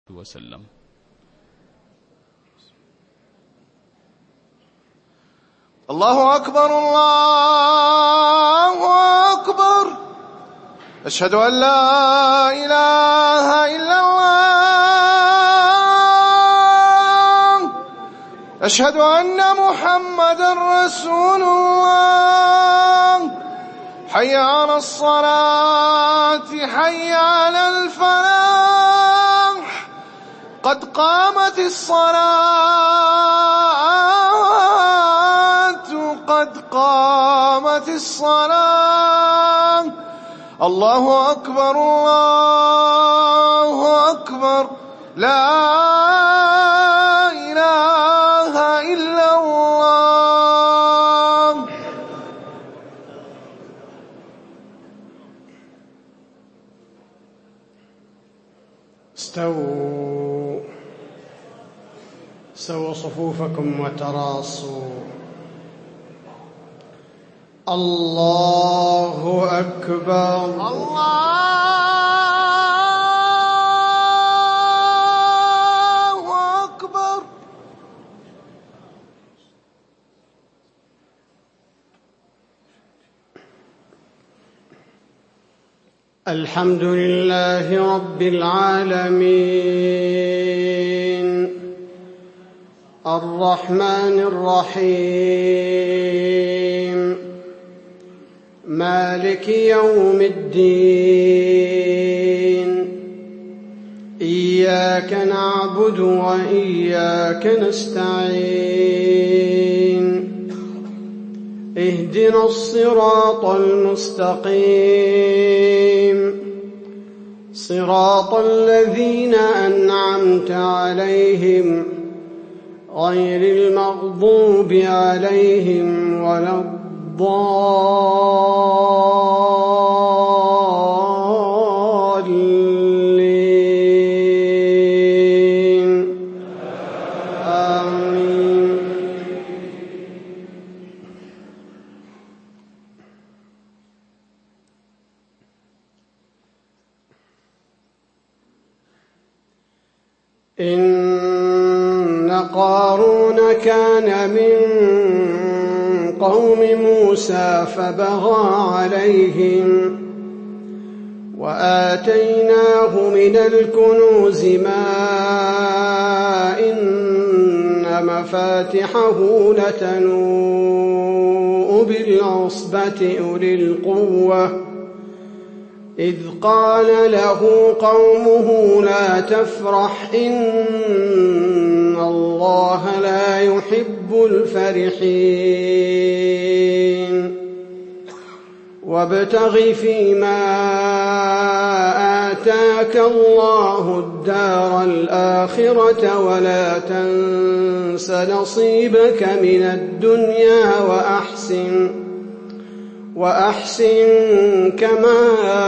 وسلم. الله أكبر الله أكبر، أشهد أن لا إله إلا الله، أشهد أن محمدا رسول الله. حي على الصلاة حي على الفلاح، قد قامت الصلاة، قد قامت الصلاة. الله أكبر الله أكبر، لا إله إلا الله. استووا صفوفكم وتراصوا. الله أكبر الله أكبر. الحمد لله رب العالمين، الرحمن الرحيم، مالك يوم الدين. إياك نعبد وإياك نستعين، اهدنا الصراط المستقيم، صراط الذين أنعمت عليهم غير المغضوب عليهم ولا الضالين. آمين. إن قارون كان من قوم موسى فبغى عليهم، وآتيناه من الكنوز ما إن مفاتحه لتنوء بالعصبة أولي القوة، إذ قال له قومه لا تفرح إن الله لا يحب الفرحين. وابتغ فيما آتاك الله الدار الآخرة ولا تنس نصيبك من الدنيا وأحسن كما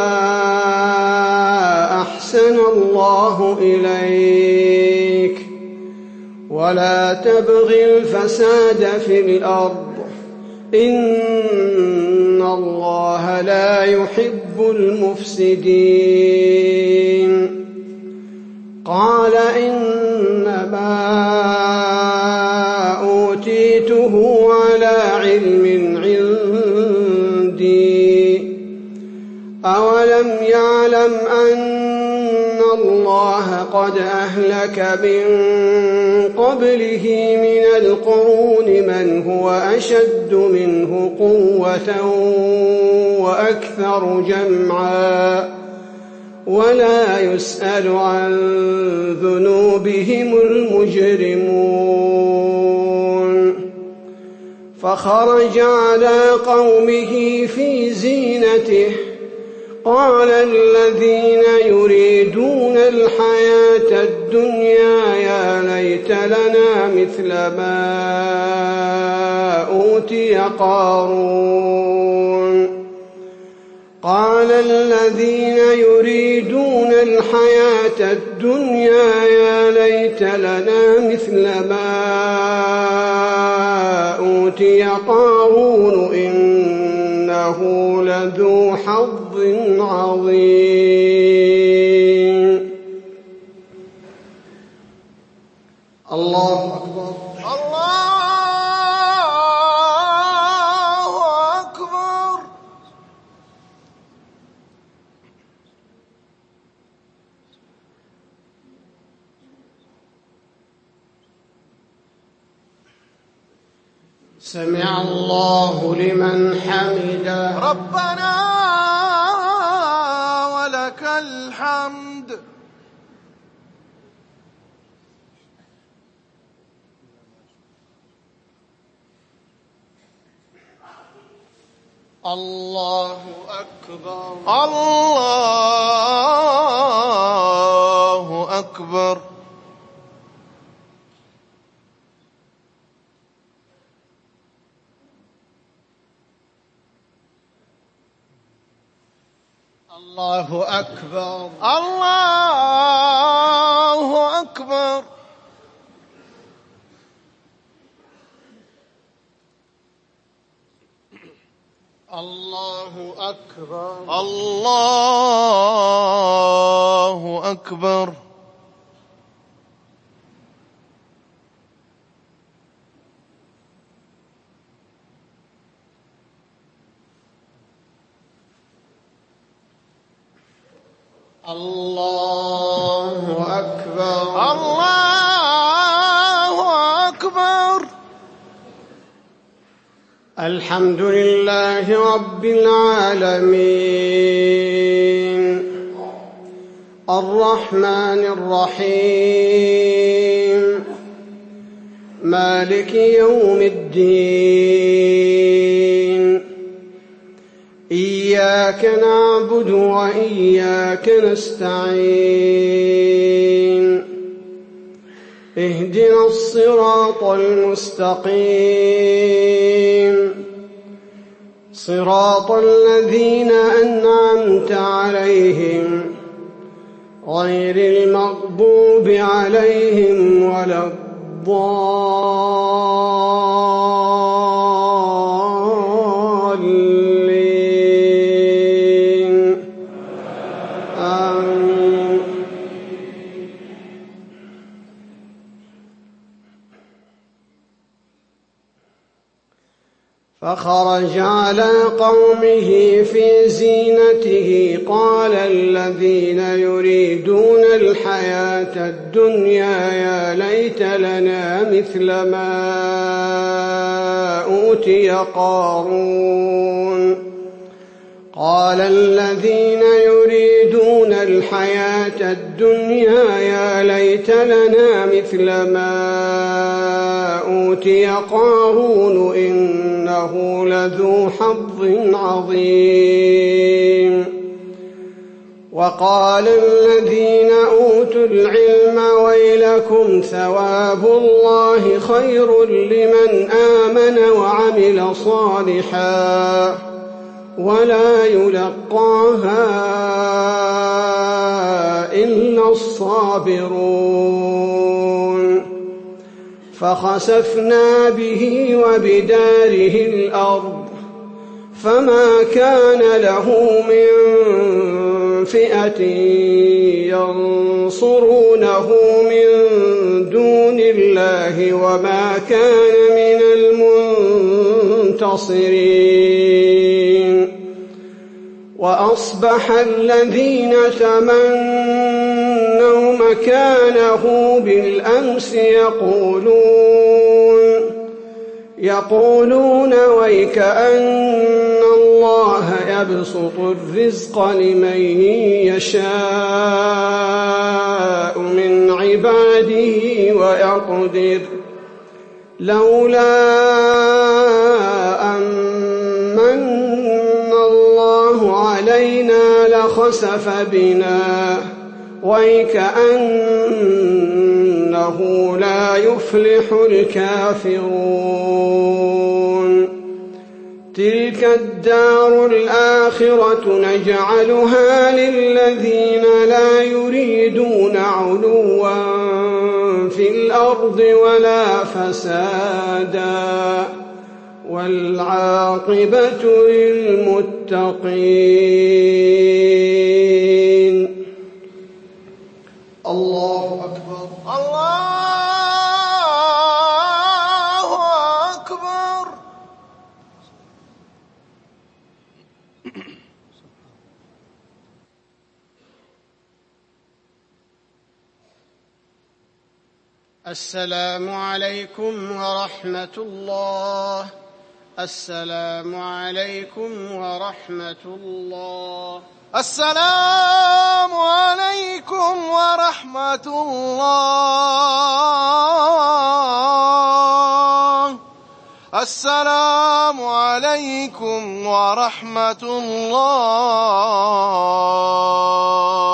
أحسن الله إليك، ولا تبغ الفساد في الأرض إن الله لا يحب المفسدين. قال إنما أوتيته على علم عندي، أولم يعلم أن الله قد أهلك من قبله من القرون من هو أشد منه قوة وأكثر جمعا ولا يسأل عن ذنوبهم المجرمون. فخرج على قومه في زينته، قال الذين يريدون الحياة الدنيا يا ليت لنا مثل ما أوتي قارون. قال الذين يريدون الحياة الدنيا يا ليت لنا مثل ما أوتي قارون إنه لذو حظ عظيم. الله أكبر. الله أكبر. سمع الله لمن حمده. ربنا ولك الحمد. الله أكبر. الله أكبر. الله أكبر. الله أكبر. الله أكبر. الله أكبر. الله أكبر. الله أكبر. الحمد لله رب العالمين الرحمن الرحيم مالك يوم الدين إياك نعبد وإياك نستعين اهدنا الصراط المستقيم صراط الذين أنعمت عليهم غير المغضوب عليهم ولا الضالين آمين. فخرج على قومه في زينته قال الذين يريدون الحياة الدنيا يا ليت لنا مثل ما أوتي قارون قال الذين يريدون الحياة الدنيا يا ليت لنا مثل ما أوتي قارون إنه لذو حظ عظيم وقال الذين أوتوا العلم ويلكم ثواب الله خير لمن آمن وعمل صالحا ولا يلقاها إلا الصابرون فخسفنا به وبداره الأرض فما كان له من فئة ينصرونه من دون الله وما كان من المنتصرين وأصبح الذين تمنوا مكانه بالأمس يقولون ويكأن الله يبسط الرزق لمن يشاء من عباده ويقدر لولا أمن الله علينا لخسف بنا ويكأنه لا يفلح الكافرون تلك الدار الآخرة نجعلها للذين لا يريدون علوا في الأرض ولا فسادا والعاقبة للمتقين. الله أكبر. الله السلام عليكم ورحمة الله. السلام عليكم ورحمة الله. السلام عليكم ورحمة الله. السلام عليكم ورحمة الله.